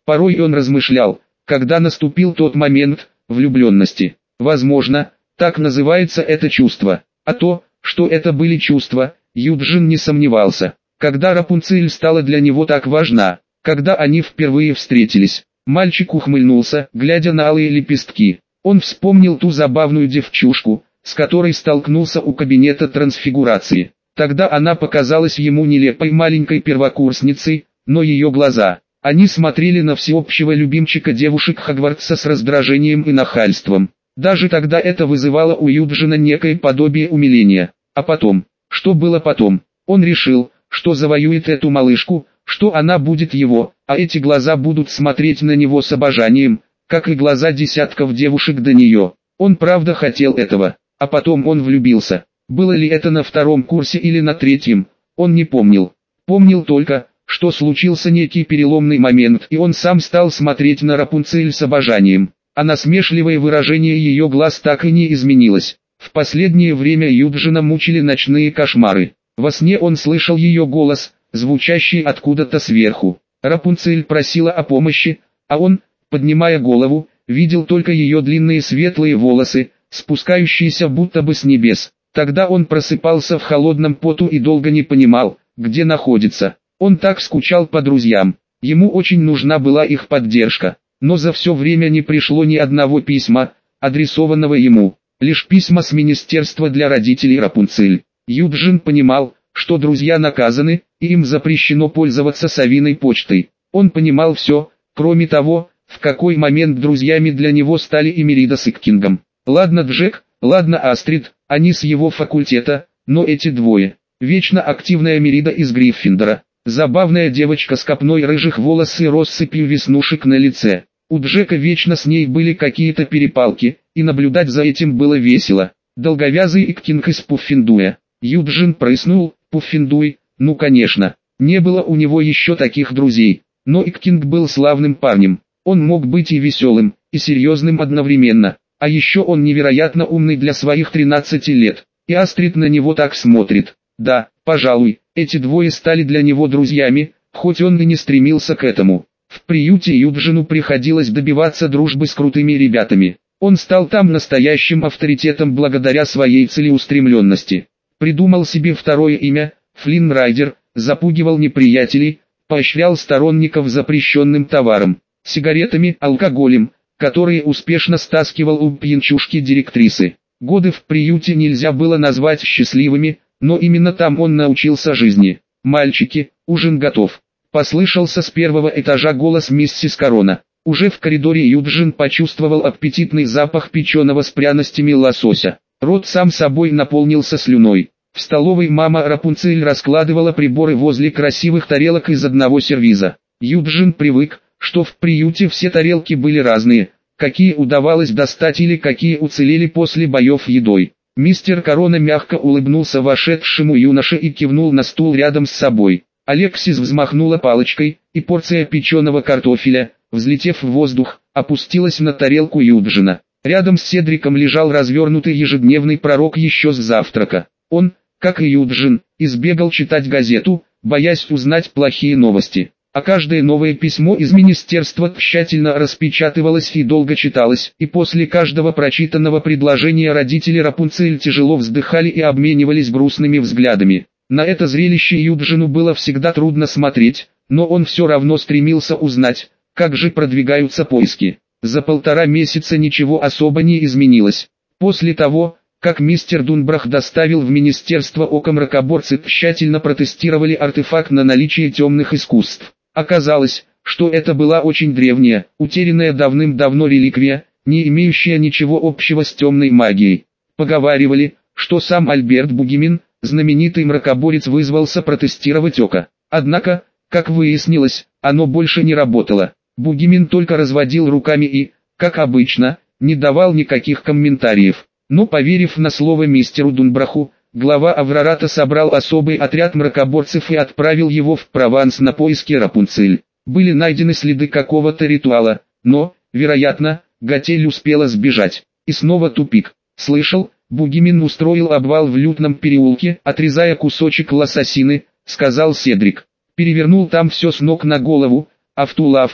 Порой он размышлял, когда наступил тот момент влюбленности. Возможно, так называется это чувство. А то, что это были чувства, Юджин не сомневался. Когда Рапунцель стала для него так важна, когда они впервые встретились, мальчик ухмыльнулся, глядя на алые лепестки. Он вспомнил ту забавную девчушку, с которой столкнулся у кабинета трансфигурации. Тогда она показалась ему нелепой маленькой первокурсницей, но ее глаза, они смотрели на всеобщего любимчика девушек Хогвартса с раздражением и нахальством. Даже тогда это вызывало у Юджина некое подобие умиления. А потом, что было потом? Он решил, что завоюет эту малышку, что она будет его, а эти глаза будут смотреть на него с обожанием, как и глаза десятков девушек до нее. Он правда хотел этого, а потом он влюбился. Было ли это на втором курсе или на третьем, он не помнил. Помнил только, что случился некий переломный момент, и он сам стал смотреть на Рапунцель с обожанием. А насмешливое выражение ее глаз так и не изменилось. В последнее время Юджина мучили ночные кошмары. Во сне он слышал ее голос, звучащий откуда-то сверху. Рапунцель просила о помощи, а он, поднимая голову, видел только ее длинные светлые волосы, спускающиеся будто бы с небес. Тогда он просыпался в холодном поту и долго не понимал, где находится. Он так скучал по друзьям. Ему очень нужна была их поддержка. Но за все время не пришло ни одного письма, адресованного ему. Лишь письма с министерства для родителей Рапунцель. Юджин понимал, что друзья наказаны, и им запрещено пользоваться совиной почтой. Он понимал все, кроме того, в какой момент друзьями для него стали Эмерида с Иккингом. Ладно Джек, ладно Астрид, они с его факультета, но эти двое. Вечно активная Эмерида из Гриффиндора. Забавная девочка с копной рыжих волос и россыпью веснушек на лице. У Джека вечно с ней были какие-то перепалки, и наблюдать за этим было весело. Долговязый Иккинг из Пуффендуя. Юджин прыснул, Пуффендуй, ну конечно, не было у него еще таких друзей. Но Иккинг был славным парнем. Он мог быть и веселым, и серьезным одновременно. А еще он невероятно умный для своих 13 лет. И Астрид на него так смотрит. Да, пожалуй, эти двое стали для него друзьями, хоть он и не стремился к этому. В приюте Юджину приходилось добиваться дружбы с крутыми ребятами. Он стал там настоящим авторитетом благодаря своей целеустремленности. Придумал себе второе имя, Флинн Райдер, запугивал неприятелей, поощрял сторонников запрещенным товаром, сигаретами, алкоголем, которые успешно стаскивал у пьянчушки-директрисы. Годы в приюте нельзя было назвать счастливыми, но именно там он научился жизни. «Мальчики, ужин готов», — послышался с первого этажа голос миссис Корона. Уже в коридоре Юджин почувствовал аппетитный запах печеного с пряностями лосося. Рот сам собой наполнился слюной. В столовой мама Рапунцель раскладывала приборы возле красивых тарелок из одного сервиза. Юджин привык, что в приюте все тарелки были разные, какие удавалось достать или какие уцелели после боев едой. Мистер Корона мягко улыбнулся вошедшему юноше и кивнул на стул рядом с собой. Алексис взмахнула палочкой, и порция печеного картофеля, взлетев в воздух, опустилась на тарелку Юджина. Рядом с Седриком лежал развернутый ежедневный пророк еще с завтрака. Он, как и Юджин, избегал читать газету, боясь узнать плохие новости. А каждое новое письмо из министерства тщательно распечатывалось и долго читалось, и после каждого прочитанного предложения родители Рапунцель тяжело вздыхали и обменивались грустными взглядами. На это зрелище Юджину было всегда трудно смотреть, но он все равно стремился узнать, как же продвигаются поиски. За 1,5 месяца ничего особо не изменилось. После того, как мистер Дунбрах доставил в министерство око мракоборцы, тщательно протестировали артефакт на наличие темных искусств. Оказалось, что это была очень древняя, утерянная давным-давно реликвия, не имеющая ничего общего с темной магией. Поговаривали, что сам Альберт Бугимин, знаменитый мракоборец, вызвался протестировать око. Однако, как выяснилось, оно больше не работало. Бугимин только разводил руками и, как обычно, не давал никаких комментариев. Но поверив на слово мистеру Дунбраху, глава Аврората собрал особый отряд мракоборцев и отправил его в Прованс на поиски Рапунцель. Были найдены следы какого-то ритуала, но, вероятно, Готель успела сбежать. И снова тупик. Слышал, Бугимин устроил обвал в Лютном переулке, отрезая кусочек лососины, сказал Седрик. Перевернул там все с ног на голову, а в ту лавку,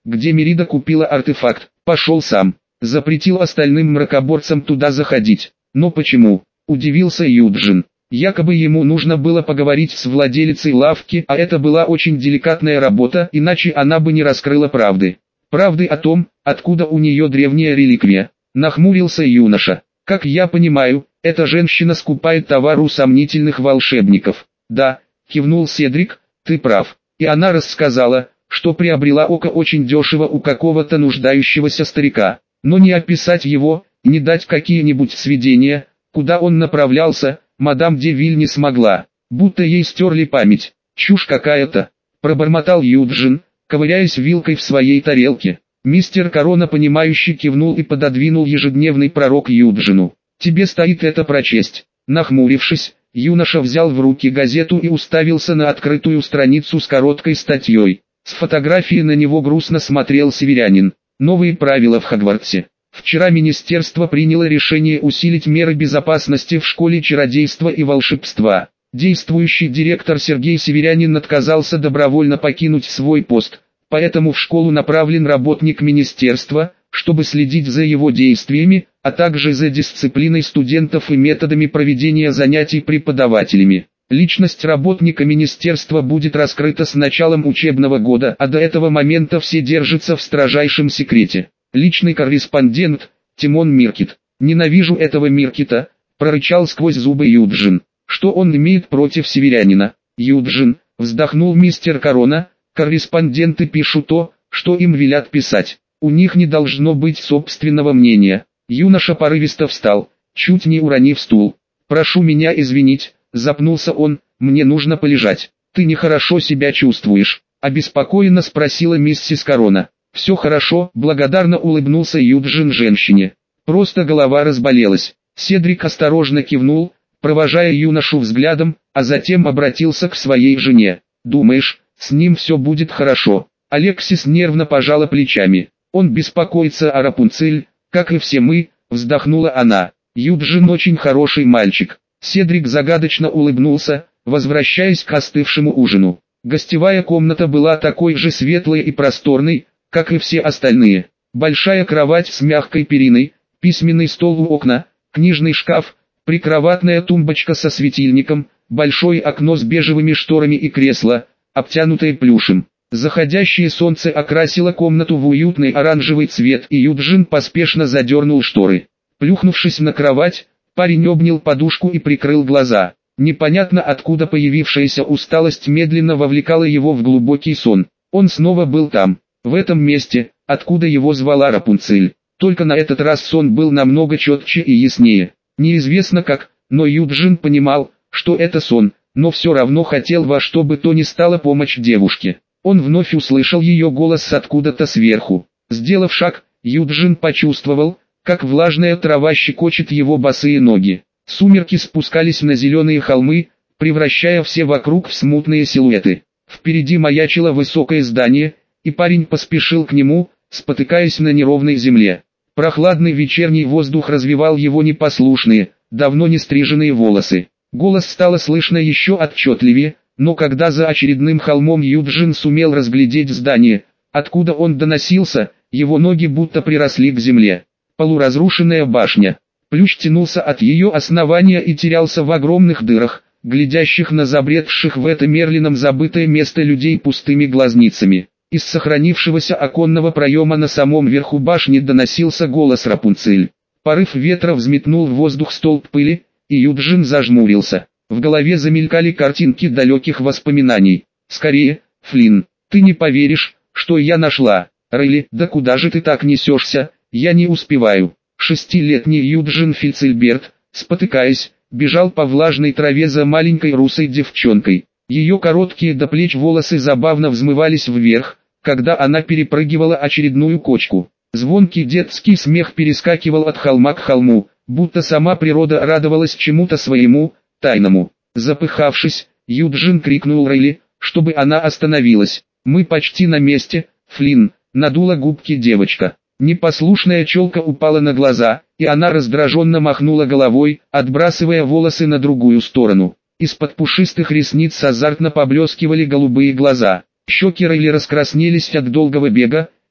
где Мерида купила артефакт, пошел сам. Запретил остальным мракоборцам туда заходить. Но почему? Удивился Юджин. Якобы ему нужно было поговорить с владелицей лавки, а это была очень деликатная работа, иначе она бы не раскрыла правды. Правды о том, откуда у нее древняя реликвия. Нахмурился юноша. Как я понимаю, эта женщина скупает товар у сомнительных волшебников. Да, кивнул Седрик, ты прав. И она рассказала, что приобрела око очень дешево у какого-то нуждающегося старика. Но не описать его, не дать какие-нибудь сведения, куда он направлялся, мадам де Виль не смогла. Будто ей стерли память. Чушь какая-то. Пробормотал Юджин, ковыряясь вилкой в своей тарелке. Мистер Корона понимающе кивнул и пододвинул ежедневный пророк Юджину. «Тебе стоит это прочесть». Нахмурившись, юноша взял в руки газету и уставился на открытую страницу с короткой статьей. С фотографии на него грустно смотрел северянин. Новые правила в Хогвартсе. Вчера министерство приняло решение усилить меры безопасности в школе чародейства и волшебства. Действующий директор Сергей Северянин отказался добровольно покинуть свой пост. Поэтому в школу направлен работник министерства, чтобы следить за его действиями, а также за дисциплиной студентов и методами проведения занятий преподавателями. Личность работника министерства будет раскрыта с началом учебного года, а до этого момента все держатся в строжайшем секрете. Личный корреспондент, Тимон Миркит. «Ненавижу этого Миркита», — прорычал сквозь зубы Юджин. «Что он имеет против северянина?» «Юджин», — вздохнул мистер Корона, — «корреспонденты пишут то, что им велят писать. У них не должно быть собственного мнения». Юноша порывисто встал, чуть не уронив стул. «Прошу меня извинить», — запнулся он, — «мне нужно полежать». «Ты нехорошо себя чувствуешь?» — обеспокоенно спросила миссис Корона. «Все хорошо», — благодарно улыбнулся Юджин женщине. «Просто голова разболелась». Седрик осторожно кивнул, провожая юношу взглядом, а затем обратился к своей жене. «Думаешь, с ним все будет хорошо?» Алексис нервно пожала плечами. «Он беспокоится о Рапунцель, как и все мы», — вздохнула она. «Юджин очень хороший мальчик». Седрик загадочно улыбнулся, возвращаясь к остывшему ужину. Гостевая комната была такой же светлой и просторной, как и все остальные. Большая кровать с мягкой периной, письменный стол у окна, книжный шкаф, прикроватная тумбочка со светильником, большое окно с бежевыми шторами и кресло, обтянутое плюшем. Заходящее солнце окрасило комнату в уютный оранжевый цвет, и Юджин поспешно задернул шторы. Плюхнувшись на кровать, парень обнял подушку и прикрыл глаза. Непонятно откуда появившаяся усталость медленно вовлекала его в глубокий сон. Он снова был там, в этом месте, откуда его звала Рапунцель. Только на этот раз сон был намного четче и яснее. Неизвестно как, но Юджин понимал, что это сон, но все равно хотел во что бы то ни стало помочь девушке. Он вновь услышал ее голос откуда-то сверху. Сделав шаг, Юджин почувствовал, как влажная трава щекочет его босые ноги. Сумерки спускались на зеленые холмы, превращая все вокруг в смутные силуэты. Впереди маячило высокое здание, и парень поспешил к нему, спотыкаясь на неровной земле. Прохладный вечерний воздух развевал его непослушные, давно не стриженные волосы. Голос стало слышно еще отчетливее, но когда за очередным холмом Юджин сумел разглядеть здание, откуда он доносился, его ноги будто приросли к земле. Полуразрушенная башня. Плющ тянулся от ее основания и терялся в огромных дырах, глядящих на забредших в это Мерлином забытое место людей пустыми глазницами. Из сохранившегося оконного проема на самом верху башни доносился голос Рапунцель. Порыв ветра взметнул в воздух столб пыли, и Юджин зажмурился. В голове замелькали картинки далеких воспоминаний. «Скорее, Флинн, ты не поверишь, что я нашла». «Рейли, да куда же ты так несешься, я не успеваю». Шестилетний Юджин Фицельберт, спотыкаясь, бежал по влажной траве за маленькой русой девчонкой. Ее короткие до плеч волосы забавно взмывались вверх, когда она перепрыгивала очередную кочку. Звонкий детский смех перескакивал от холма к холму, будто сама природа радовалась чему-то своему, тайному. Запыхавшись, Юджин крикнул Рейли, чтобы она остановилась. «Мы почти на месте, Флинн», — надула губки девочка. Непослушная челка упала на глаза, и она раздраженно махнула головой, отбрасывая волосы на другую сторону. Из-под пушистых ресниц азартно поблескивали голубые глаза. Щеки Рейли раскраснелись от долгого бега,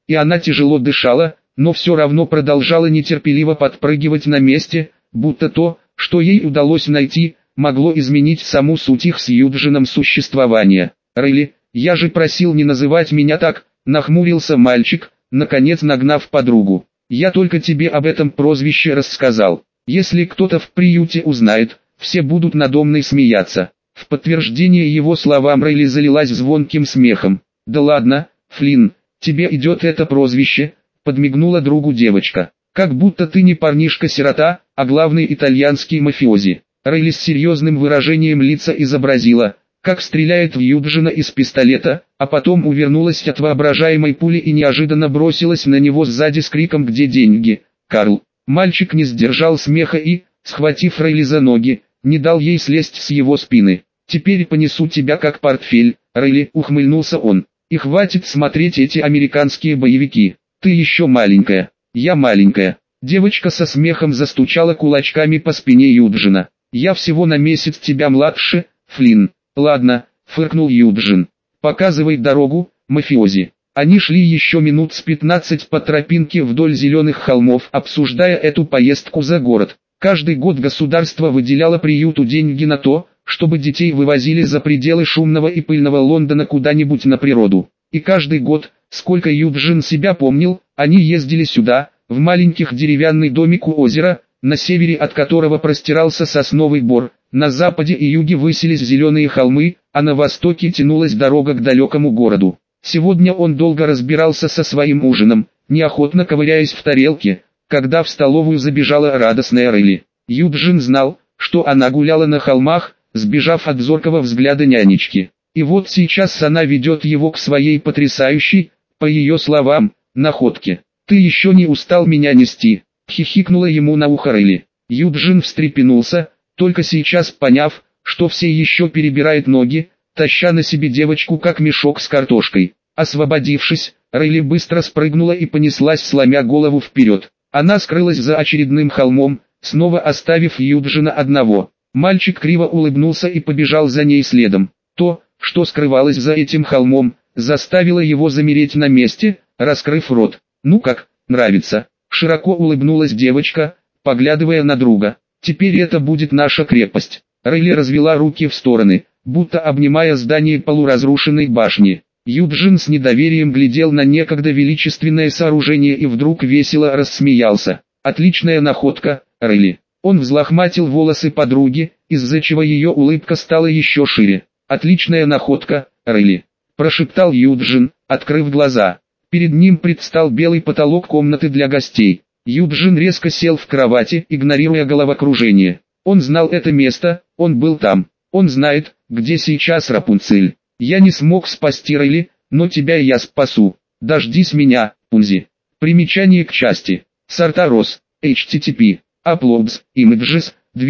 и она тяжело дышала, но все равно продолжала нетерпеливо подпрыгивать на месте, будто то, что ей удалось найти, могло изменить саму суть их с Юджином существования. «Райли, я же просил не называть меня так», — нахмурился мальчик, наконец нагнав подругу. «Я только тебе об этом прозвище рассказал. Если кто-то в приюте узнает, все будут надо мной смеяться». В подтверждение его словам Райли залилась звонким смехом. «Да ладно, Флинн, тебе идет это прозвище», — подмигнула другу девочка. «Как будто ты не парнишка-сирота, а главный итальянский мафиози». Райли с серьезным выражением лица изобразила, как стреляет в Юджина из пистолета, а потом увернулась от воображаемой пули и неожиданно бросилась на него сзади с криком «Где деньги, Карл?». Мальчик не сдержал смеха и, схватив Райли за ноги, не дал ей слезть с его спины. «Теперь понесу тебя как портфель, Райли», — ухмыльнулся он. «И хватит смотреть эти американские боевики. Ты еще маленькая, я маленькая». Девочка со смехом застучала кулачками по спине Юджина. «Я всего на месяц тебя младше, Флинн». «Ладно», — фыркнул Юджин. «Показывай дорогу, мафиози». Они шли еще минут с 15 по тропинке вдоль зеленых холмов, обсуждая эту поездку за город. Каждый год государство выделяло приюту деньги на то, чтобы детей вывозили за пределы шумного и пыльного Лондона куда-нибудь на природу. И каждый год, сколько Юджин себя помнил, они ездили сюда, в маленьких деревянный домик у озера, на севере от которого простирался сосновый бор, на западе и юге высились зеленые холмы, а на востоке тянулась дорога к далекому городу. Сегодня он долго разбирался со своим ужином, неохотно ковыряясь в тарелке, когда в столовую забежала радостная Райли. Юджин знал, что она гуляла на холмах, сбежав от зоркого взгляда нянечки. И вот сейчас она ведет его к своей потрясающей, по ее словам, находке. «Ты еще не устал меня нести?» — хихикнула ему на ухо Райли. Юджин встрепенулся, только сейчас поняв, что все еще перебирает ноги, таща на себе девочку как мешок с картошкой. Освободившись, Райли быстро спрыгнула и понеслась, сломя голову вперед. Она скрылась за очередным холмом, снова оставив Юджина одного. Мальчик криво улыбнулся и побежал за ней следом. То, что скрывалось за этим холмом, заставило его замереть на месте, раскрыв рот. «Ну как, нравится?» — широко улыбнулась девочка, поглядывая на друга. «Теперь это будет наша крепость». Райли развела руки в стороны, будто обнимая здание полуразрушенной башни. Юджин с недоверием глядел на некогда величественное сооружение и вдруг весело рассмеялся. «Отличная находка, Райли». Он взлохматил волосы подруги, из-за чего ее улыбка стала еще шире. «Отличная находка, Райли», — прошептал Юджин, открыв глаза. Перед ним предстал белый потолок комнаты для гостей. Юджин резко сел в кровати, игнорируя головокружение. Он знал это место, он был там. Он знает, где сейчас Рапунцель. «Я не смог спасти Райли, но тебя я спасу. Дождись меня, Пунзи». Примечание к части. Сартарос, HTTP. Uploads, Images,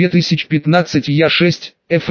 2015 Я6,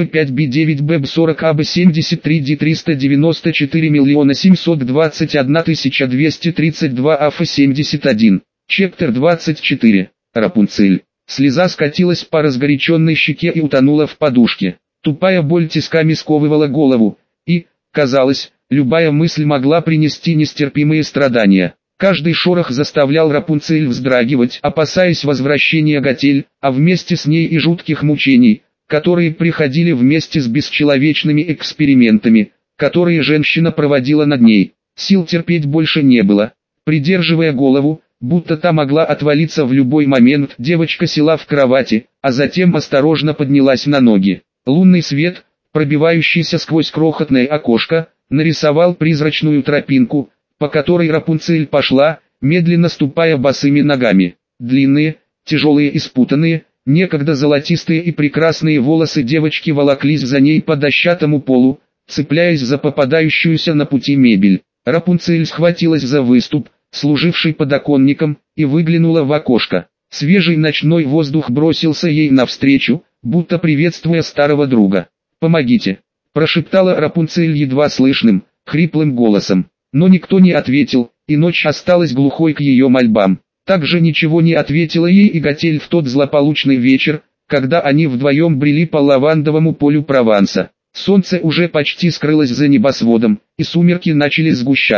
F5B9BEB40AB73D394 721 232 AF71. Чептер 24. Рапунцель. Слеза скатилась по разгоряченной щеке и утонула в подушке. Тупая боль тисками сковывала голову, и, казалось, любая мысль могла принести нестерпимые страдания. Каждый шорох заставлял Рапунцель вздрагивать, опасаясь возвращения Готель, а вместе с ней и жутких мучений, которые приходили вместе с бесчеловечными экспериментами, которые женщина проводила над ней. Сил терпеть больше не было. Придерживая голову, будто та могла отвалиться в любой момент, девочка села в кровати, а затем осторожно поднялась на ноги. Лунный свет, пробивающийся сквозь крохотное окошко, нарисовал призрачную тропинку, по которой Рапунцель пошла, медленно ступая босыми ногами. Длинные, тяжелые и спутанные, некогда золотистые и прекрасные волосы девочки волоклись за ней по дощатому полу, цепляясь за попадающуюся на пути мебель. Рапунцель схватилась за выступ, служивший подоконником, и выглянула в окошко. Свежий ночной воздух бросился ей навстречу, будто приветствуя старого друга. «Помогите!» – прошептала Рапунцель едва слышным, хриплым голосом. Но никто не ответил, и ночь осталась глухой к ее мольбам. Также ничего не ответила ей и Готель в тот злополучный вечер, когда они вдвоем брели по лавандовому полю Прованса. Солнце уже почти скрылось за небосводом, и сумерки начали сгущаться.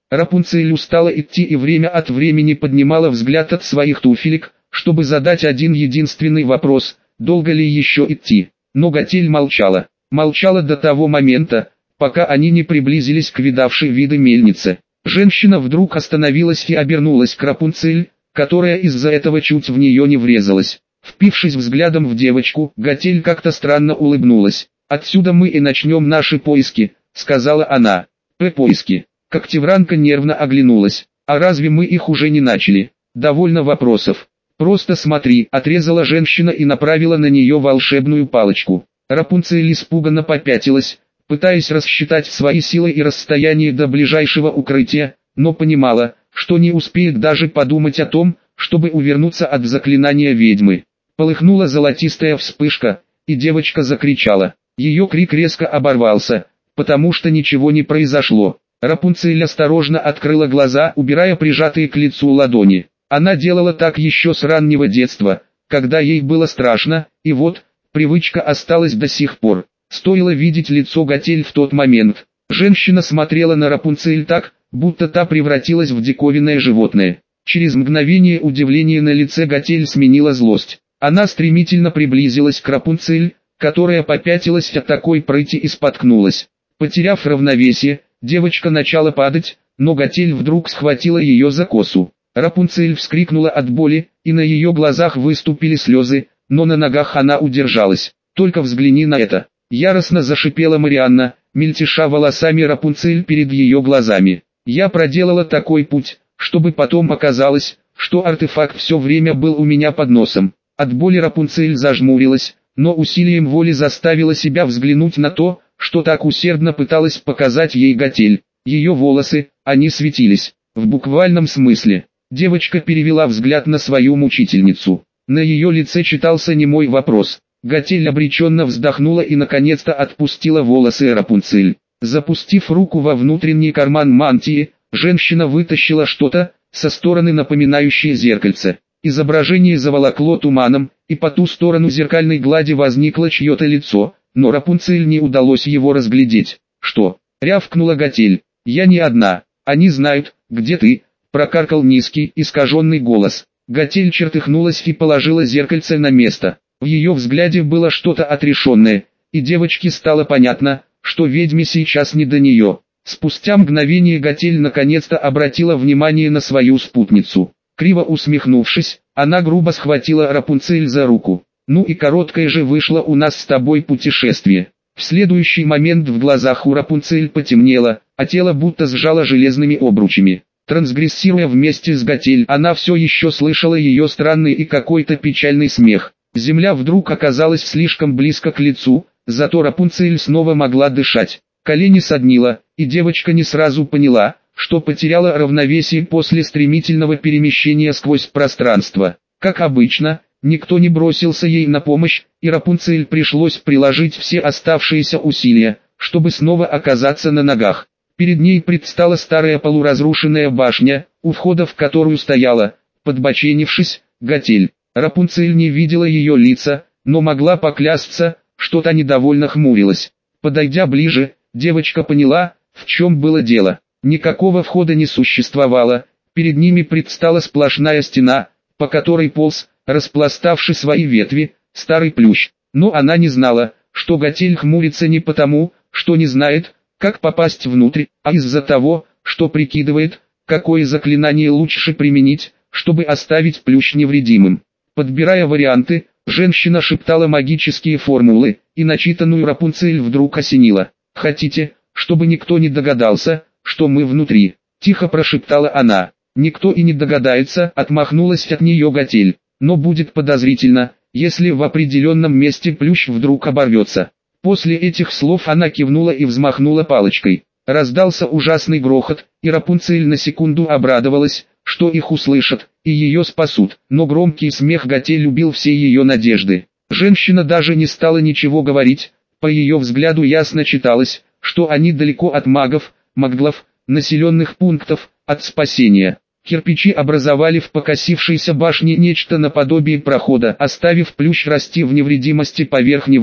Рапунцель устала идти и время от времени поднимала взгляд от своих туфелек, чтобы задать один единственный вопрос: долго ли еще идти? Но Готель молчала. Молчала до того момента, пока они не приблизились к видавшей виды мельнице. Женщина вдруг остановилась и обернулась к Рапунцель, которая из-за этого чуть в нее не врезалась. Впившись взглядом в девочку, Готель как-то странно улыбнулась. «Отсюда мы и начнем наши поиски», — сказала она. «Поиски». Когтевранка нервно оглянулась. «А разве мы их уже не начали?» «Довольно вопросов. Просто смотри», — отрезала женщина и направила на нее волшебную палочку. Рапунцель испуганно попятилась, пытаясь рассчитать свои силы и расстояние до ближайшего укрытия, но понимала, что не успеет даже подумать о том, чтобы увернуться от заклинания ведьмы. Полыхнула золотистая вспышка, и девочка закричала. Ее крик резко оборвался, потому что ничего не произошло. Рапунцель осторожно открыла глаза, убирая прижатые к лицу ладони. Она делала так еще с раннего детства, когда ей было страшно, и вот, привычка осталась до сих пор. Стоило видеть лицо Готель в тот момент. Женщина смотрела на Рапунцель так, будто та превратилась в диковинное животное. Через мгновение удивление на лице Готель сменила злость. Она стремительно приблизилась к Рапунцель, которая попятилась от такой прыти и споткнулась. Потеряв равновесие, девочка начала падать, но Готель вдруг схватила ее за косу. Рапунцель вскрикнула от боли, и на ее глазах выступили слезы, но на ногах она удержалась. «Только взгляни на это!» Яростно зашипела Марианна, мельтеша волосами Рапунцель перед ее глазами. «Я проделала такой путь, чтобы потом оказалось, что артефакт все время был у меня под носом». От боли Рапунцель зажмурилась, но усилием воли заставила себя взглянуть на то, что так усердно пыталась показать ей Готель. Ее волосы, они светились, в буквальном смысле. Девочка перевела взгляд на свою мучительницу. На ее лице читался немой вопрос. Готель обреченно вздохнула и наконец-то отпустила волосы Рапунцель. Запустив руку во внутренний карман мантии, женщина вытащила что-то, со стороны напоминающее зеркальце. Изображение заволокло туманом, и по ту сторону зеркальной глади возникло чье-то лицо, но Рапунцель не удалось его разглядеть. «Что?» — рявкнула Готель. «Я не одна. Они знают, где ты», — прокаркал низкий, искаженный голос. Готель чертыхнулась и положила зеркальце на место. В ее взгляде было что-то отрешенное, и девочке стало понятно, что ведьме сейчас не до нее. Спустя мгновение Готель наконец-то обратила внимание на свою спутницу. Криво усмехнувшись, она грубо схватила Рапунцель за руку. «Ну и короткое же вышло у нас с тобой путешествие». В следующий момент в глазах у Рапунцель потемнело, а тело будто сжало железными обручами. Трансгрессируя вместе с Готель, она все еще слышала ее странный и какой-то печальный смех. Земля вдруг оказалась слишком близко к лицу, зато Рапунцель снова могла дышать. Колени соднило, и девочка не сразу поняла, что потеряла равновесие после стремительного перемещения сквозь пространство. Как обычно, никто не бросился ей на помощь, и Рапунцель пришлось приложить все оставшиеся усилия, чтобы снова оказаться на ногах. Перед ней предстала старая полуразрушенная башня, у входа в которую стояла, подбоченившись, Готель. Рапунцель не видела ее лица, но могла поклясться, что та недовольно хмурилась. Подойдя ближе, девочка поняла, в чем было дело. Никакого входа не существовало, перед ними предстала сплошная стена, по которой полз, распластавший свои ветви, старый плющ. Но она не знала, что Готель хмурится не потому, что не знает, как попасть внутрь, а из-за того, что прикидывает, какое заклинание лучше применить, чтобы оставить плющ невредимым. Подбирая варианты, женщина шептала магические формулы, и начитанную Рапунцель вдруг осенила. «Хотите, чтобы никто не догадался, что мы внутри?» — тихо прошептала она. «Никто и не догадается», — отмахнулась от нее Готель. «Но будет подозрительно, если в определенном месте плющ вдруг оборвется». После этих слов она кивнула и взмахнула палочкой. Раздался ужасный грохот, и Рапунцель на секунду обрадовалась, что их услышат, и ее спасут. Но громкий смех Готель убил все ее надежды. Женщина даже не стала ничего говорить, по ее взгляду ясно читалось, что они далеко от магов, маглов, населенных пунктов, от спасения. Кирпичи образовали в покосившейся башне нечто наподобие прохода, оставив плющ расти в невредимости поверх него.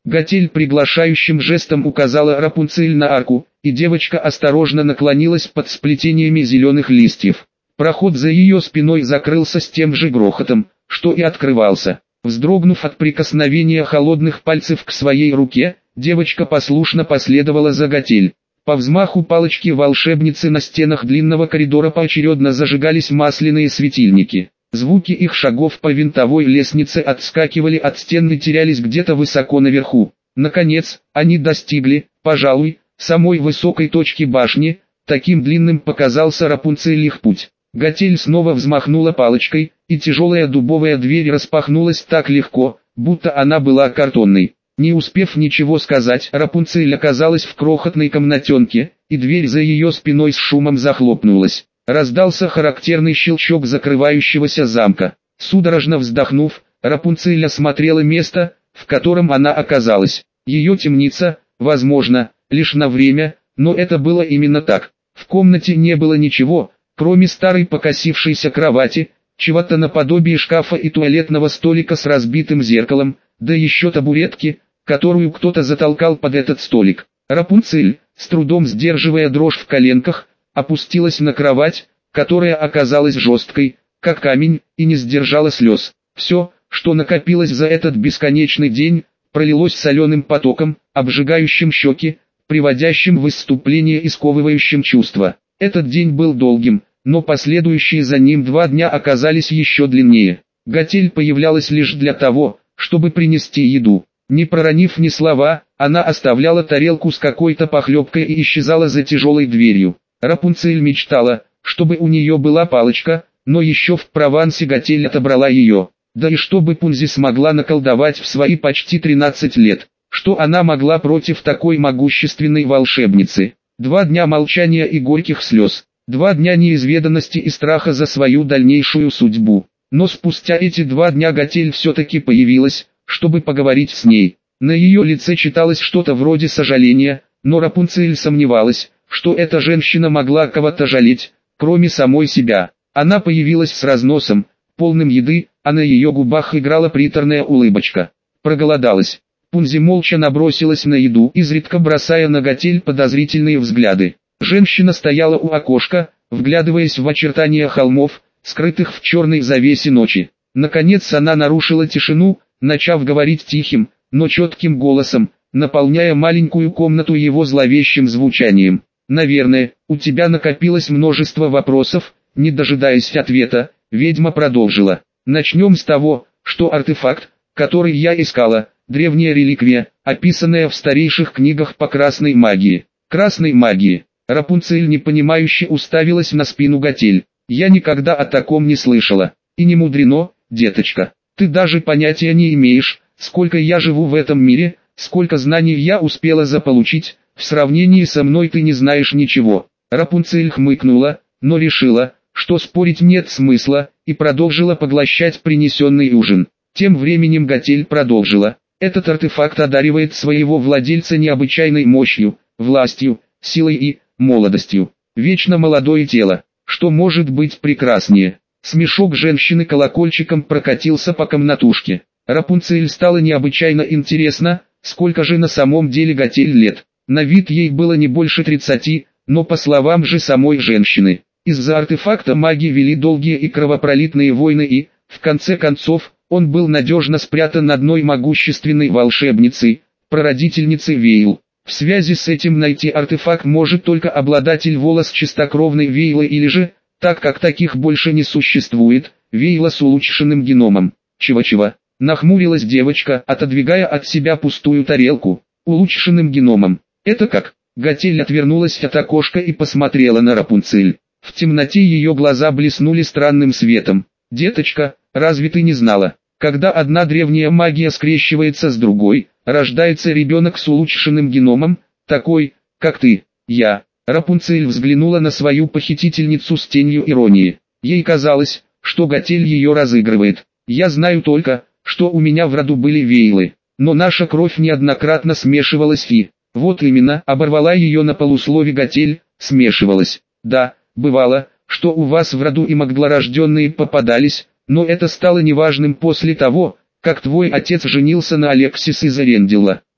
Готель приглашающим жестом указала Рапунцель на арку, и девочка осторожно наклонилась под сплетениями зеленых листьев. Проход за ее спиной закрылся с тем же грохотом, что и открывался. Вздрогнув от прикосновения холодных пальцев к своей руке, девочка послушно последовала за Готель. По взмаху палочки волшебницы на стенах длинного коридора поочередно зажигались масляные светильники. Звуки их шагов по винтовой лестнице отскакивали от стен и терялись где-то высоко наверху. Наконец, они достигли, пожалуй, самой высокой точки башни. Таким длинным показался Рапунцель их путь. Готель снова взмахнула палочкой, и тяжелая дубовая дверь распахнулась так легко, будто она была картонной. Не успев ничего сказать, Рапунцель оказалась в крохотной комнатенке, и дверь за ее спиной с шумом захлопнулась. Раздался характерный щелчок закрывающегося замка. Судорожно вздохнув, Рапунцель осмотрела место, в котором она оказалась. Ее темница, возможно, лишь на время, но это было именно так. В комнате не было ничего, кроме старой покосившейся кровати, чего-то наподобие шкафа и туалетного столика с разбитым зеркалом, да еще табуретки, которую кто-то затолкал под этот столик. Рапунцель, с трудом сдерживая дрожь в коленках, опустилась на кровать, которая оказалась жесткой, как камень, и не сдержала слез. Все, что накопилось за этот бесконечный день, пролилось соленым потоком, обжигающим щеки, приводящим в исступление и сковывающим чувства. Этот день был долгим, но последующие за ним 2 дня оказались еще длиннее. Готель появлялась лишь для того, чтобы принести еду. Не проронив ни слова, она оставляла тарелку с какой-то похлебкой и исчезала за тяжелой дверью. Рапунцель мечтала, чтобы у нее была палочка, но еще в Провансе Готель отобрала ее. Да и чтобы Пунзи смогла наколдовать в свои почти 13 лет, что она могла против такой могущественной волшебницы. 2 дня молчания и горьких слез, 2 дня неизведанности и страха за свою дальнейшую судьбу. Но спустя эти 2 дня Готель все-таки появилась, чтобы поговорить с ней. На ее лице читалось что-то вроде сожаления, но Рапунцель сомневалась, что эта женщина могла кого-то жалеть, кроме самой себя. Она появилась с разносом, полным еды, а на ее губах играла приторная улыбочка. Проголодалась. Пунзи молча набросилась на еду, изредка бросая на Готель подозрительные взгляды. Женщина стояла у окошка, вглядываясь в очертания холмов, скрытых в черной завесе ночи. Наконец она нарушила тишину, начав говорить тихим, но четким голосом, наполняя маленькую комнату его зловещим звучанием. «Наверное, у тебя накопилось множество вопросов», не дожидаясь ответа, ведьма продолжила. «Начнем с того, что артефакт, который я искала, древняя реликвия, описанная в старейших книгах по красной магии». «Красной магии?» Рапунцель непонимающе уставилась на спину Готель. «Я никогда о таком не слышала. И не мудрено, деточка. Ты даже понятия не имеешь, сколько я живу в этом мире, сколько знаний я успела заполучить, в сравнении со мной ты не знаешь ничего». Рапунцель хмыкнула, но решила, что спорить нет смысла, и продолжила поглощать принесенный ужин. Тем временем Готель продолжила. «Этот артефакт одаривает своего владельца необычайной мощью, властью, силой и молодостью. Вечно молодое тело. Что может быть прекраснее?» Смешок женщины колокольчиком прокатился по комнатушке. Рапунцель стало необычайно интересно, сколько же на самом деле Готель лет. На вид ей было не больше 30, но по словам же самой женщины, из-за артефакта маги вели долгие и кровопролитные войны и, в конце концов, он был надежно спрятан одной могущественной волшебницей, прародительницей Вейл. В связи с этим найти артефакт может только обладатель волос чистокровной Вейлы или же, так как таких больше не существует, Вейла с улучшенным геномом. Чего-чего? Нахмурилась девочка, отодвигая от себя пустую тарелку. Улучшенным геномом. Это как? Готель отвернулась от окошка и посмотрела на Рапунцель. В темноте ее глаза блеснули странным светом. «Деточка, разве ты не знала? Когда одна древняя магия скрещивается с другой, рождается ребенок с улучшенным геномом, такой, как ты, я». Рапунцель взглянула на свою похитительницу с тенью иронии. Ей казалось, что Готель ее разыгрывает. «Я знаю только, что у меня в роду были Вейлы, но наша кровь неоднократно смешивалась и...» «Вот именно», оборвала ее на полуслове Готель, «смешивалась. Да, бывало, что у вас в роду и магдлорожденные попадались, но это стало неважным после того, как твой отец женился на Алексис из Арендила.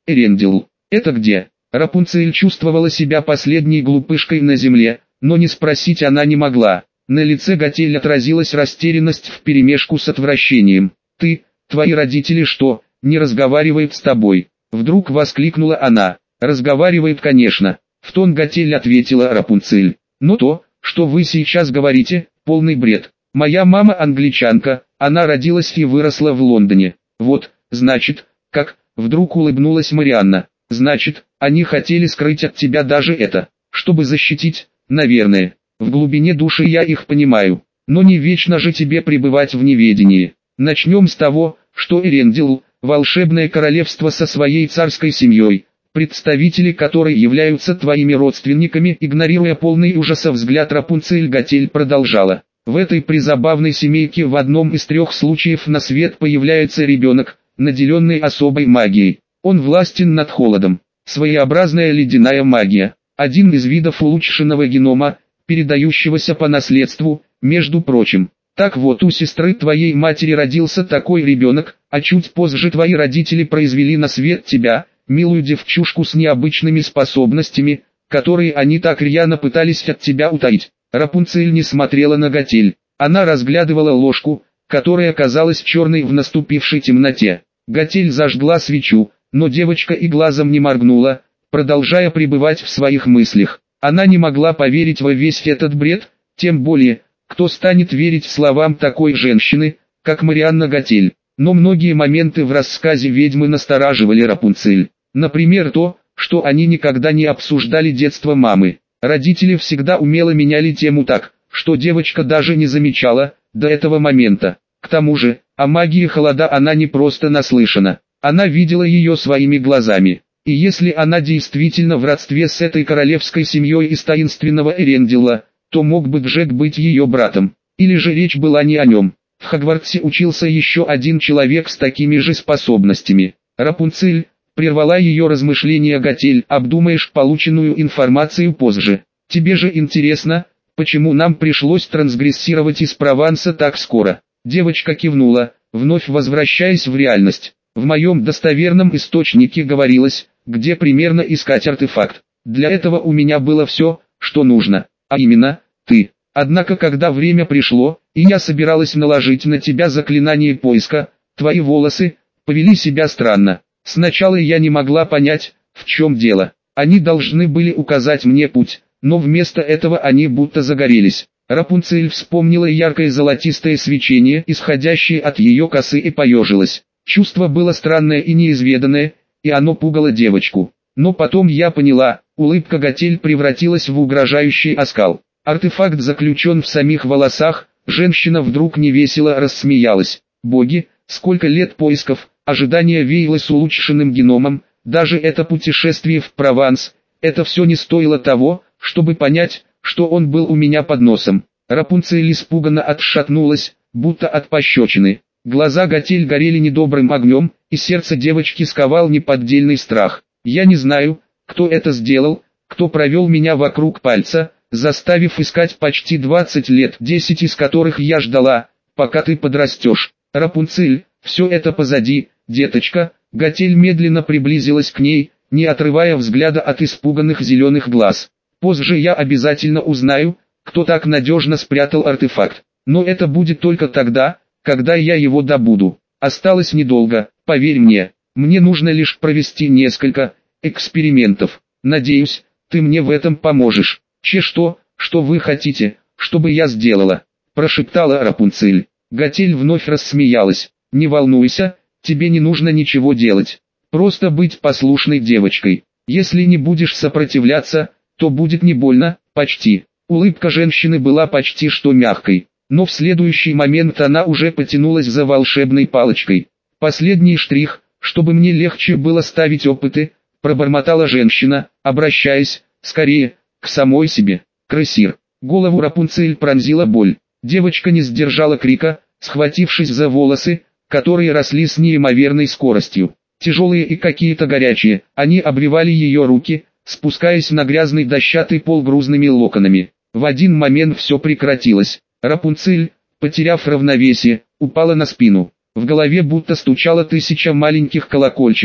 Эрендил, это где? Рапунцель чувствовала себя последней глупышкой на земле, но не спросить она не могла. На лице Готель отразилась растерянность вперемешку с отвращением. Твои родители что, не разговаривают с тобой? Вдруг воскликнула она. Разговаривают, конечно. В тон Готель ответила Рапунцель. Но то, что вы сейчас говорите, полный бред. Моя мама англичанка, она родилась и выросла в Лондоне. Вот, значит, как, вдруг улыбнулась Марианна. Значит, они хотели скрыть от тебя даже это, чтобы защитить, наверное. В глубине души я их понимаю, но не вечно же тебе пребывать в неведении. Начнем с того, что Эрендил, волшебное королевство со своей царской семьей, представители которой являются твоими родственниками, игнорируя полный ужаса взгляд Рапунцель, Готель продолжала. В этой призабавной семейке в одном из 3 случаев на свет появляется ребенок, наделенный особой магией. Он властен над холодом. Своеобразная ледяная магия. Один из видов улучшенного генома, передающегося по наследству, между прочим. Так вот, у сестры твоей матери родился такой ребенок, а чуть позже твои родители произвели на свет тебя, милую девчушку с необычными способностями, которые они так рьяно пытались от тебя утаить. Рапунцель не смотрела на Готель. Она разглядывала ложку, которая казалась черной в наступившей темноте. Готель зажгла свечу, но девочка и глазом не моргнула, продолжая пребывать в своих мыслях. Она не могла поверить во весь этот бред, тем более, кто станет верить словам такой женщины, как Марианна Готель. Но многие моменты в рассказе ведьмы настораживали Рапунцель. Например то, что они никогда не обсуждали детство мамы. Родители всегда умело меняли тему так, что девочка даже не замечала до этого момента. К тому же, о магии холода она не просто наслышана. Она видела ее своими глазами. И если она действительно в родстве с этой королевской семьей из таинственного Эрендила, то мог бы Джек быть ее братом. Или же речь была не о нем. В Хогвартсе учился еще один человек с такими же способностями. Рапунцель прервала ее размышления Готель. Обдумаешь полученную информацию позже. Тебе же интересно, почему нам пришлось трансгрессировать из Прованса так скоро? Девочка кивнула, вновь возвращаясь в реальность. В моем достоверном источнике говорилось, где примерно искать артефакт. Для этого у меня было все, что нужно, а именно, ты. Однако когда время пришло, и я собиралась наложить на тебя заклинание поиска, твои волосы повели себя странно. Сначала я не могла понять, в чем дело. Они должны были указать мне путь, но вместо этого они будто загорелись. Рапунцель вспомнила яркое золотистое свечение, исходящее от ее косы, и поежилась. Чувство было странное и неизведанное, и оно пугало девочку. Но потом я поняла, улыбка Готель превратилась в угрожающий оскал. Артефакт заключен в самих волосах. Женщина вдруг невесело рассмеялась. Боги, сколько лет поисков, ожидания веялось улучшенным геномом, даже это путешествие в Прованс, это все не стоило того, чтобы понять, что он был у меня под носом. Рапунцель испуганно отшатнулась, будто от пощечины. Глаза Готель горели недобрым огнем, и сердце девочки сковал неподдельный страх. Я не знаю, кто это сделал, кто провел меня вокруг пальца, заставив искать почти 20 лет, 10 из которых я ждала, пока ты подрастешь. Рапунцель, все это позади, деточка. Готель медленно приблизилась к ней, не отрывая взгляда от испуганных зеленых глаз. Позже я обязательно узнаю, кто так надежно спрятал артефакт. Но это будет только тогда, когда я его добуду. Осталось недолго, поверь мне. Мне нужно лишь провести несколько экспериментов. Надеюсь, ты мне в этом поможешь. Что вы хотите, чтобы я сделала? Прошептала Рапунцель. Готель вновь рассмеялась. Не волнуйся, тебе не нужно ничего делать. Просто быть послушной девочкой. Если не будешь сопротивляться, то будет не больно, почти. Улыбка женщины была почти что мягкой. Но в следующий момент она уже потянулась за волшебной палочкой. Последний штрих, чтобы мне легче было ставить опыты, пробормотала женщина, обращаясь, скорее, к самой себе. Крысир. Голову Рапунцель пронзила боль. Девочка не сдержала крика, схватившись за волосы, которые росли с неимоверной скоростью. Тяжелые и какие-то горячие, они обвивали ее руки, спускаясь на грязный дощатый пол грузными локонами. В один момент все прекратилось. Рапунцель, потеряв равновесие, упала на спину. В голове будто стучало 1000 маленьких колокольчиков.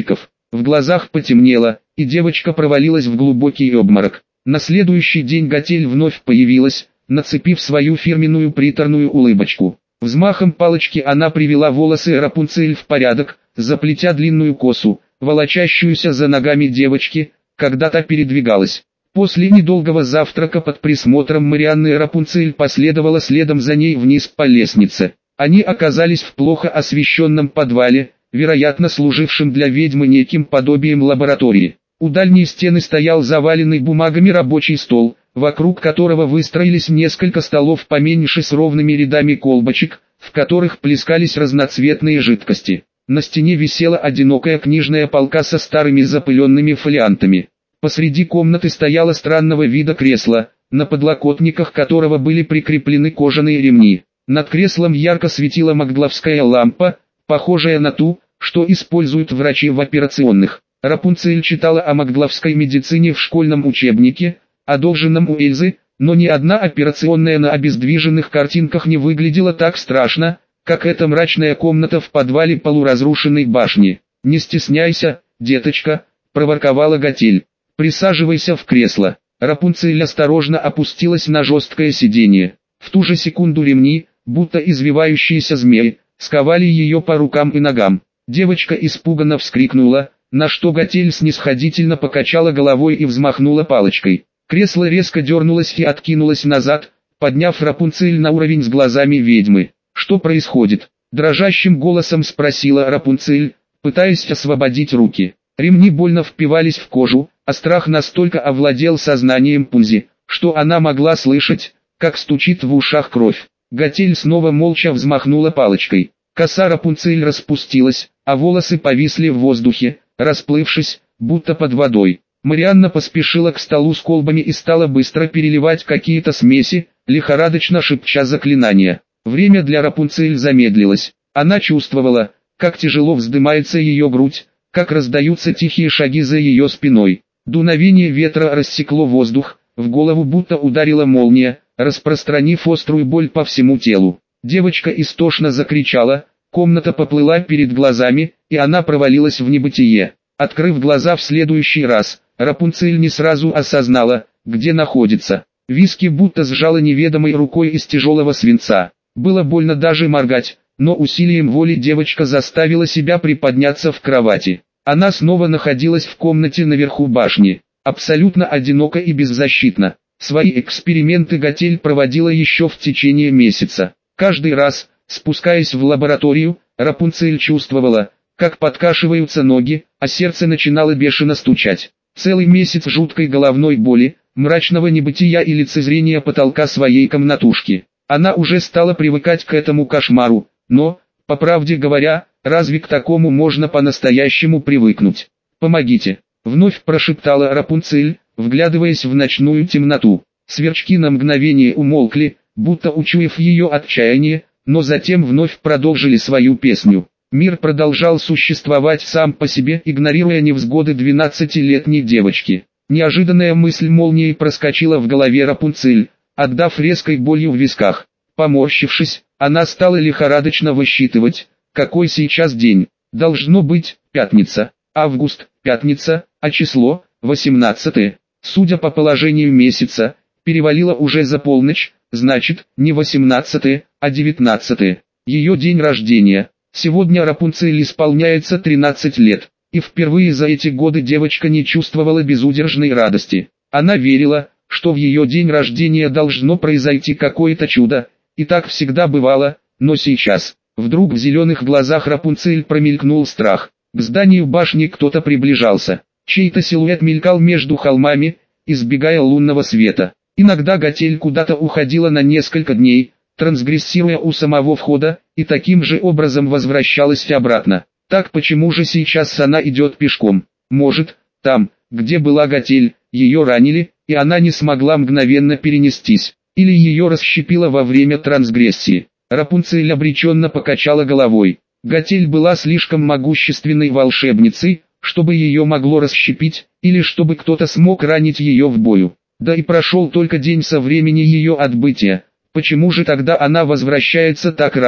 В глазах потемнело, и девочка провалилась в глубокий обморок. На следующий день Готель вновь появилась, нацепив свою фирменную приторную улыбочку. Взмахом палочки она привела волосы Рапунцель в порядок, заплетя длинную косу, волочащуюся за ногами девочки, когда та передвигалась. После недолгого завтрака под присмотром Марианны Рапунцель последовала следом за ней вниз по лестнице. Они оказались в плохо освещенном подвале, вероятно служившим для ведьмы неким подобием лаборатории. У дальней стены стоял заваленный бумагами рабочий стол, вокруг которого выстроились несколько столов поменьше с ровными рядами колбочек, в которых плескались разноцветные жидкости. На стене висела одинокая книжная полка со старыми запыленными фолиантами. Посреди комнаты стояло странного вида кресло, на подлокотниках которого были прикреплены кожаные ремни. Над креслом ярко светила магдловская лампа, похожая на ту, что используют врачи в операционных. Рапунцель читала о магдловской медицине в школьном учебнике, одолженном у Эльзы, но ни одна операционная на обездвиженных картинках не выглядела так страшно, как эта мрачная комната в подвале полуразрушенной башни. «Не стесняйся, деточка», — проворковала Готель. «Присаживайся в кресло». Рапунцель осторожно опустилась на жесткое сиденье. В ту же секунду ремни, будто извивающиеся змеи, сковали ее по рукам и ногам. Девочка испуганно вскрикнула, на что Готель снисходительно покачала головой и взмахнула палочкой. Кресло резко дернулось и откинулось назад, подняв Рапунцель на уровень с глазами ведьмы. «Что происходит?» – дрожащим голосом спросила Рапунцель, пытаясь освободить руки. Ремни больно впивались в кожу, а страх настолько овладел сознанием Пунзи, что она могла слышать, как стучит в ушах кровь. Готель снова молча взмахнула палочкой. Коса Рапунцель распустилась, а волосы повисли в воздухе, расплывшись, будто под водой. Марианна поспешила к столу с колбами и стала быстро переливать какие-то смеси, лихорадочно шепча заклинания. Время для Рапунцель замедлилось. Она чувствовала, как тяжело вздымается ее грудь, как раздаются тихие шаги за ее спиной. Дуновение ветра рассекло воздух, в голову будто ударила молния, распространив острую боль по всему телу. Девочка истошно закричала, комната поплыла перед глазами, и она провалилась в небытие. Открыв глаза в следующий раз, Рапунцель не сразу осознала, где находится. Виски будто сжала неведомой рукой из тяжелого свинца. Было больно даже моргать, но усилием воли девочка заставила себя приподняться в кровати. Она снова находилась в комнате наверху башни, абсолютно одиноко и беззащитно. Свои эксперименты Готель проводила еще в течение месяца. Каждый раз, спускаясь в лабораторию, Рапунцель чувствовала, как подкашиваются ноги, а сердце начинало бешено стучать. Целый месяц жуткой головной боли, мрачного небытия и лицезрения потолка своей комнатушки. Она уже стала привыкать к этому кошмару, но, по правде говоря, разве к такому можно по-настоящему привыкнуть? «Помогите!» — вновь прошептала Рапунцель, вглядываясь в ночную темноту. Сверчки на мгновение умолкли, будто учуяв ее отчаяние, но затем вновь продолжили свою песню. Мир продолжал существовать сам по себе, игнорируя невзгоды 12-летней девочки. Неожиданная мысль молнией проскочила в голове Рапунцель, отдав резкой болью в висках. Поморщившись, она стала лихорадочно высчитывать, какой сейчас день. Должно быть, пятница. Август, пятница, а число – 18. Судя по положению месяца, перевалило уже за полночь, значит, не 18, а 19. Ее день рождения. Сегодня Рапунцель исполняется 13 лет, и впервые за эти годы девочка не чувствовала безудержной радости. Она верила, что в ее день рождения должно произойти какое-то чудо, и так всегда бывало, но сейчас, вдруг в зеленых глазах Рапунцель промелькнул страх. К зданию башни кто-то приближался, чей-то силуэт мелькал между холмами, избегая лунного света. Иногда Готель куда-то уходила на несколько дней, трансгрессируя у самого входа, и таким же образом возвращалась обратно. Так почему же сейчас она идет пешком? Может, там, где была Готель, ее ранили, и она не смогла мгновенно перенестись, или ее расщепило во время трансгрессии. Рапунцель обреченно покачала головой. Готель была слишком могущественной волшебницей, чтобы ее могло расщепить, или чтобы кто-то смог ранить ее в бою. Да и прошел только день со времени ее отбытия. Почему же тогда она возвращается так рано?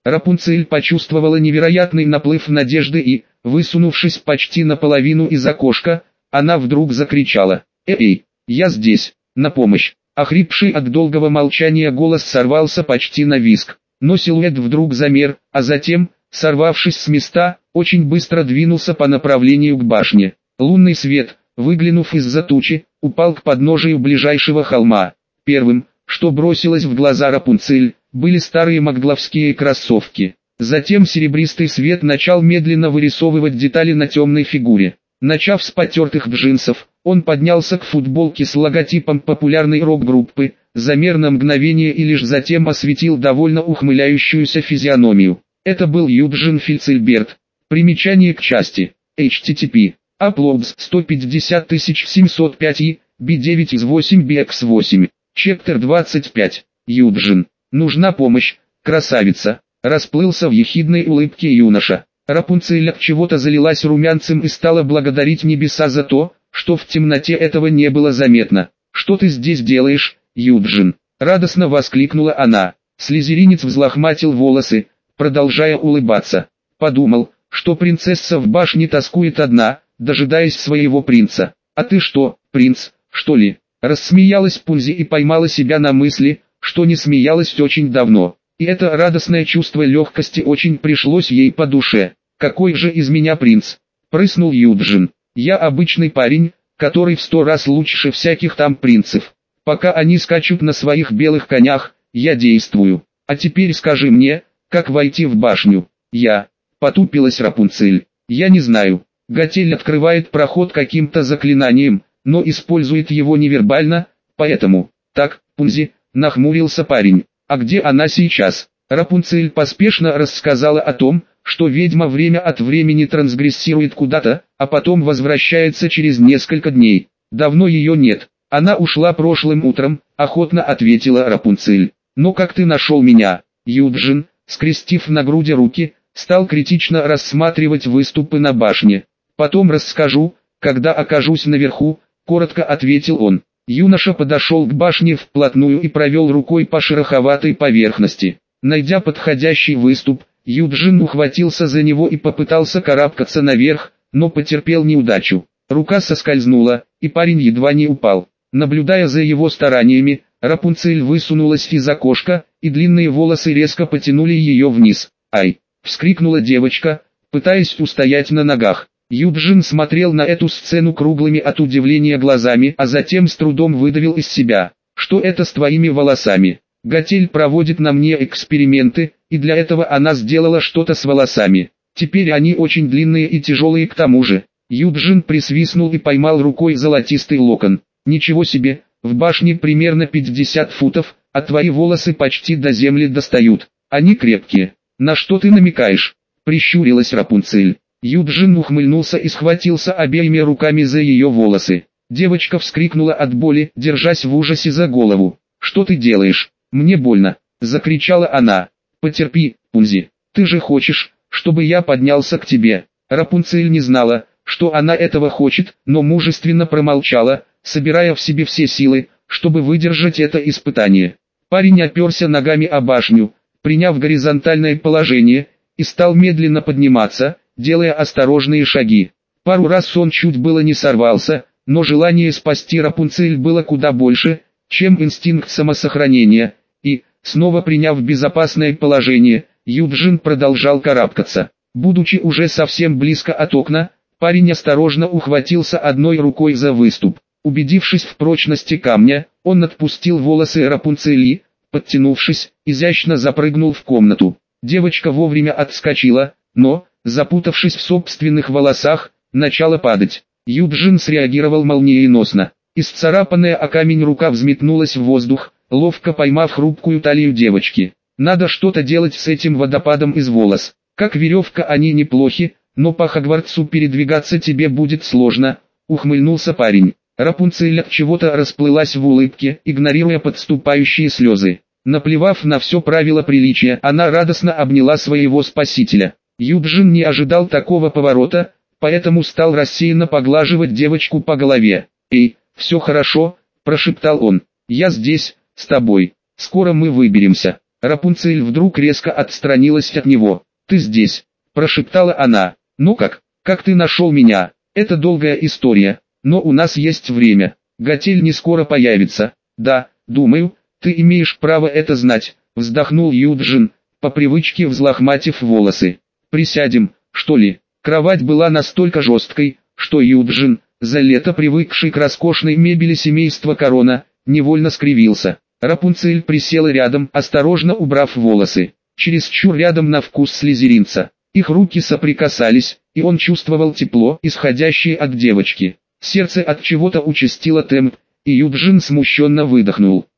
Рапунцель почувствовала невероятный наплыв надежды и, высунувшись почти наполовину из окошка, она вдруг закричала: «Эй, я здесь, на помощь!» Охрипший от долгого молчания голос сорвался почти на визг, но силуэт вдруг замер, а затем, сорвавшись с места, очень быстро двинулся по направлению к башне. Лунный свет, выглянув из-за тучи, упал к подножию ближайшего холма. Первым, что бросилось в глаза Рапунцель, были старые магловские кроссовки. Затем серебристый свет начал медленно вырисовывать детали на темной фигуре. Начав с потертых джинсов, он поднялся к футболке с логотипом популярной рок-группы, замер на мгновение и лишь затем осветил довольно ухмыляющуюся физиономию. Это был Юджин Фильцельберт. Примечание к части. http. Uploads 150705 и B9 из 8 BX8. Чептер 25. Юджин. Нужна помощь, красавица. Расплылся в ехидной улыбке юноша. Рапунцель от чего-то залилась румянцем и стала благодарить небеса за то, что в темноте этого не было заметно. «Что ты здесь делаешь, Юджин?» — радостно воскликнула она. Слизеринец взлохматил волосы, продолжая улыбаться. Подумал, что принцесса в башне тоскует одна, дожидаясь своего принца. «А ты что, принц, что ли?» Рассмеялась Пунзи и поймала себя на мысли, что не смеялась очень давно. И это радостное чувство легкости очень пришлось ей по душе. «Какой же из меня принц?» — прыснул Юджин. «Я обычный парень, который в 100 раз лучше всяких там принцев. Пока они скачут на своих белых конях, я действую. А теперь скажи мне, как войти в башню?» «Я...» — потупилась Рапунцель. «Я не знаю. Готель открывает проход каким-то заклинанием, но использует его невербально, поэтому...» «Так, Пунзи», — нахмурился парень. «А где она сейчас?» Рапунцель поспешно рассказала о том, что ведьма время от времени трансгрессирует куда-то, а потом возвращается через несколько дней. «Давно ее нет. Она ушла прошлым утром», — охотно ответила Рапунцель. «Но как ты нашел меня?» Юджин, скрестив на груди руки, стал критично рассматривать выступы на башне. «Потом расскажу, когда окажусь наверху», — коротко ответил он. Юноша подошел к башне вплотную и провел рукой по шероховатой поверхности. Найдя подходящий выступ, Юджин ухватился за него и попытался карабкаться наверх, но потерпел неудачу. Рука соскользнула, и парень едва не упал. Наблюдая за его стараниями, Рапунцель высунулась из окошка, и длинные волосы резко потянули ее вниз. «Ай!» — вскрикнула девочка, пытаясь устоять на ногах. Юджин смотрел на эту сцену круглыми от удивления глазами, а затем с трудом выдавил из себя: «Что это с твоими волосами? Готель проводит на мне эксперименты, и для этого она сделала что-то с волосами. Теперь они очень длинные и тяжелые к тому же». Юджин присвистнул и поймал рукой золотистый локон. «Ничего себе, в башне примерно 50 футов, а твои волосы почти до земли достают. Они крепкие. На что ты намекаешь?» — прищурилась Рапунцель. Юджин ухмыльнулся и схватился обеими руками за ее волосы. Девочка вскрикнула от боли, держась в ужасе за голову. «Что ты делаешь? Мне больно!» — закричала она. «Потерпи, Пунзи, ты же хочешь, чтобы я поднялся к тебе». Рапунцель не знала, что она этого хочет, но мужественно промолчала, собирая в себе все силы, чтобы выдержать это испытание. Парень оперся ногами о башню, приняв горизонтальное положение, и стал медленно подниматься, делая осторожные шаги. Пару раз он чуть было не сорвался, но желание спасти Рапунцель было куда больше, чем инстинкт самосохранения, и, снова приняв безопасное положение, Юджин продолжал карабкаться. Будучи уже совсем близко от окна, парень осторожно ухватился одной рукой за выступ. Убедившись в прочности камня, он отпустил волосы Рапунцели, подтянувшись, изящно запрыгнул в комнату. Девочка вовремя отскочила, но, запутавшись в собственных волосах, начала падать. Юджин среагировал молниеносно. Исцарапанная о камень рука взметнулась в воздух, ловко поймав хрупкую талию девочки. Надо что-то делать с этим водопадом из волос. Как веревка они неплохи, но по Хогвартсу передвигаться тебе будет сложно, ухмыльнулся парень. Рапунцель от чего-то расплылась в улыбке, игнорируя подступающие слезы. Наплевав на все правила приличия, она радостно обняла своего спасителя. Юджин не ожидал такого поворота, поэтому стал рассеянно поглаживать девочку по голове. «Эй, все хорошо», – прошептал он. «Я здесь, с тобой. Скоро мы выберемся». Рапунцель вдруг резко отстранилась от него. «Ты здесь», – прошептала она. «Ну как ты нашел меня? Это долгая история, но у нас есть время. Готель не скоро появится». «Да, думаю, ты имеешь право это знать», – вздохнул Юджин, по привычке взлохматив волосы. «Присядем, что ли?» Кровать была настолько жесткой, что Юджин, за лето привыкший к роскошной мебели семейства Корона, невольно скривился. Рапунцель присела рядом, осторожно убрав волосы. Чересчур рядом на вкус слизеринца. Их руки соприкасались, и он чувствовал тепло, исходящее от девочки. Сердце от чего-то участило темп, и Юджин смущенно выдохнул.